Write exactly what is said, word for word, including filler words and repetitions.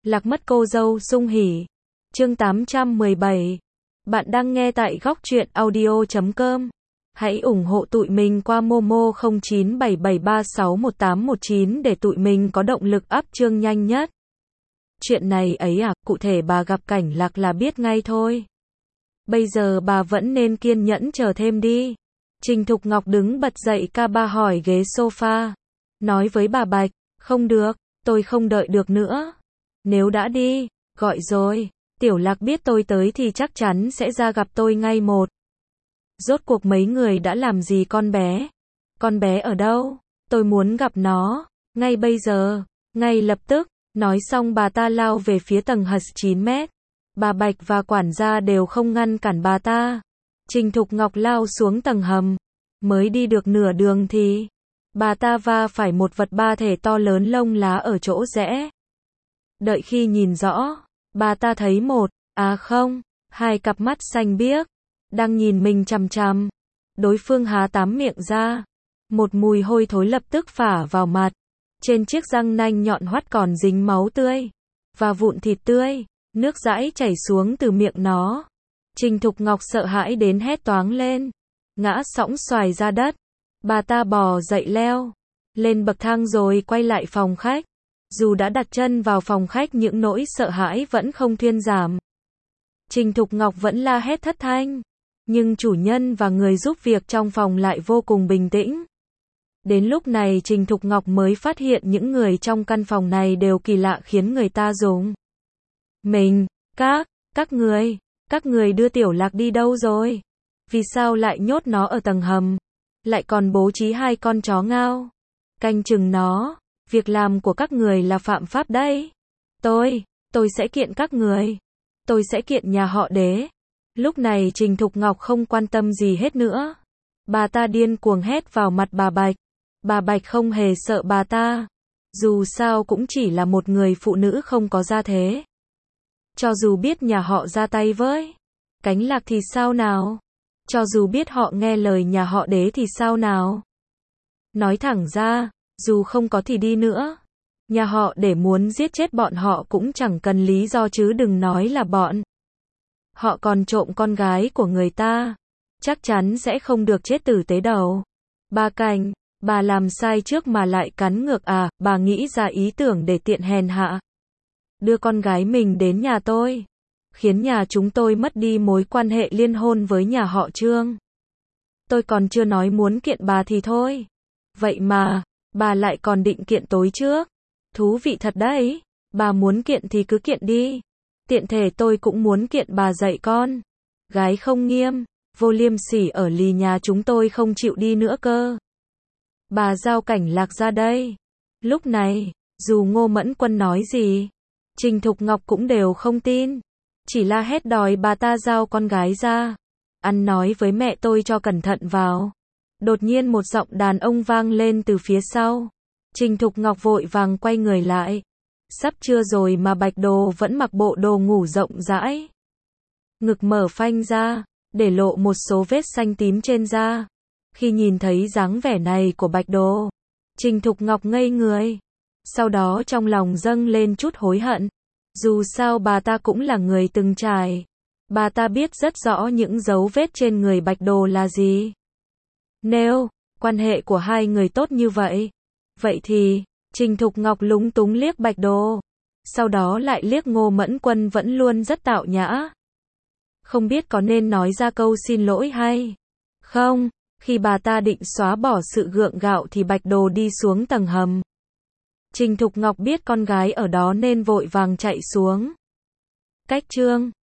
Lạc mất cô dâu sung hỉ. Chương tám trăm mười bảy. Bạn đang nghe tại góc truyện audio chấm com. Hãy ủng hộ tụi mình qua Momo không chín bảy bảy ba sáu một tám một chín để tụi mình có động lực up chương nhanh nhất. Chuyện này ấy à, cụ thể bà gặp cảnh Lạc là biết ngay thôi. Bây giờ bà vẫn nên kiên nhẫn chờ thêm đi. Trình Thục Ngọc đứng bật dậy ca ba hỏi ghế sofa. Nói với bà Bạch, không được, tôi không đợi được nữa. Nếu đã đi, gọi rồi, Tiểu Lạc biết tôi tới thì chắc chắn sẽ ra gặp tôi ngay một. Rốt cuộc mấy người đã làm gì con bé? Con bé ở đâu? Tôi muốn gặp nó, ngay bây giờ, ngay lập tức. Nói xong bà ta lao về phía tầng hầm chín mét. Bà Bạch và quản gia đều không ngăn cản bà ta. Trình Thục Ngọc lao xuống tầng hầm. Mới đi được nửa đường thì bà ta va phải một vật ba thể to lớn lông lá ở chỗ rẽ. Đợi khi nhìn rõ, bà ta thấy một, à không, hai cặp mắt xanh biếc, đang nhìn mình chằm chằm. Đối phương há tám miệng ra. Một mùi hôi thối lập tức phả vào mặt. Trên chiếc răng nanh nhọn hoắt còn dính máu tươi. Và vụn thịt tươi. Nước dãi chảy xuống từ miệng nó. Trình Thục Ngọc sợ hãi đến hét toáng lên. Ngã sõng xoài ra đất. Bà ta bò dậy leo lên bậc thang rồi quay lại phòng khách. Dù đã đặt chân vào phòng khách những nỗi sợ hãi vẫn không thuyên giảm. Trình Thục Ngọc vẫn la hét thất thanh. Nhưng chủ nhân và người giúp việc trong phòng lại vô cùng bình tĩnh. Đến lúc này Trình Thục Ngọc mới phát hiện những người trong căn phòng này đều kỳ lạ khiến người ta rùng mình. Các, các người, các người đưa Tiểu Lạc đi đâu rồi? Vì sao lại nhốt nó ở tầng hầm? Lại còn bố trí hai con chó ngao canh chừng nó. Việc làm của các người là phạm pháp đấy. Tôi, tôi sẽ kiện các người. Tôi sẽ kiện nhà họ Đế. Lúc này Trình Thục Ngọc không quan tâm gì hết nữa. Bà ta điên cuồng hét vào mặt bà Bạch. Bà Bạch không hề sợ bà ta. Dù sao cũng chỉ là một người phụ nữ không có gia thế. Cho dù biết nhà họ ra tay với Cánh Lạc thì sao nào? Cho dù biết họ nghe lời nhà họ Đế thì sao nào? Nói thẳng ra, dù không có thì đi nữa. Nhà họ Để muốn giết chết bọn họ cũng chẳng cần lý do chứ đừng nói là bọn họ còn trộm con gái của người ta. Chắc chắn sẽ không được chết tử tế đâu. Bà Cảnh, bà làm sai trước mà lại cắn ngược à, bà nghĩ ra ý tưởng để tiện hèn hạ. Đưa con gái mình đến nhà tôi. Khiến nhà chúng tôi mất đi mối quan hệ liên hôn với nhà họ Trương. Tôi còn chưa nói muốn kiện bà thì thôi. Vậy mà, bà lại còn định kiện tối trước. Thú vị thật đấy. Bà muốn kiện thì cứ kiện đi. Tiện thể tôi cũng muốn kiện bà dạy con gái không nghiêm, vô liêm sỉ ở lì nhà chúng tôi không chịu đi nữa cơ. Bà giao Cảnh Lạc ra đây. Lúc này, dù Ngô Mẫn Quân nói gì, Trình Thục Ngọc cũng đều không tin. Chỉ la hét đòi bà ta giao con gái ra. Ăn nói với mẹ tôi cho cẩn thận vào. Đột nhiên một giọng đàn ông vang lên từ phía sau. Trình Thục Ngọc vội vàng quay người lại. Sắp trưa rồi mà Bạch Đồ vẫn mặc bộ đồ ngủ rộng rãi. Ngực mở phanh ra, để lộ một số vết xanh tím trên da. Khi nhìn thấy dáng vẻ này của Bạch Đồ, Trình Thục Ngọc ngây người. Sau đó trong lòng dâng lên chút hối hận. Dù sao bà ta cũng là người từng trải. Bà ta biết rất rõ những dấu vết trên người Bạch Đồ là gì. Nếu quan hệ của hai người tốt như vậy, vậy thì Trình Thục Ngọc lúng túng liếc Bạch Đồ. Sau đó lại liếc Ngô Mẫn Quân vẫn luôn rất tao nhã. Không biết có nên nói ra câu xin lỗi hay không. Khi bà ta định xóa bỏ sự gượng gạo thì Bạch Đồ đi xuống tầng hầm. Trình Thục Ngọc biết con gái ở đó nên vội vàng chạy xuống. Cách Trương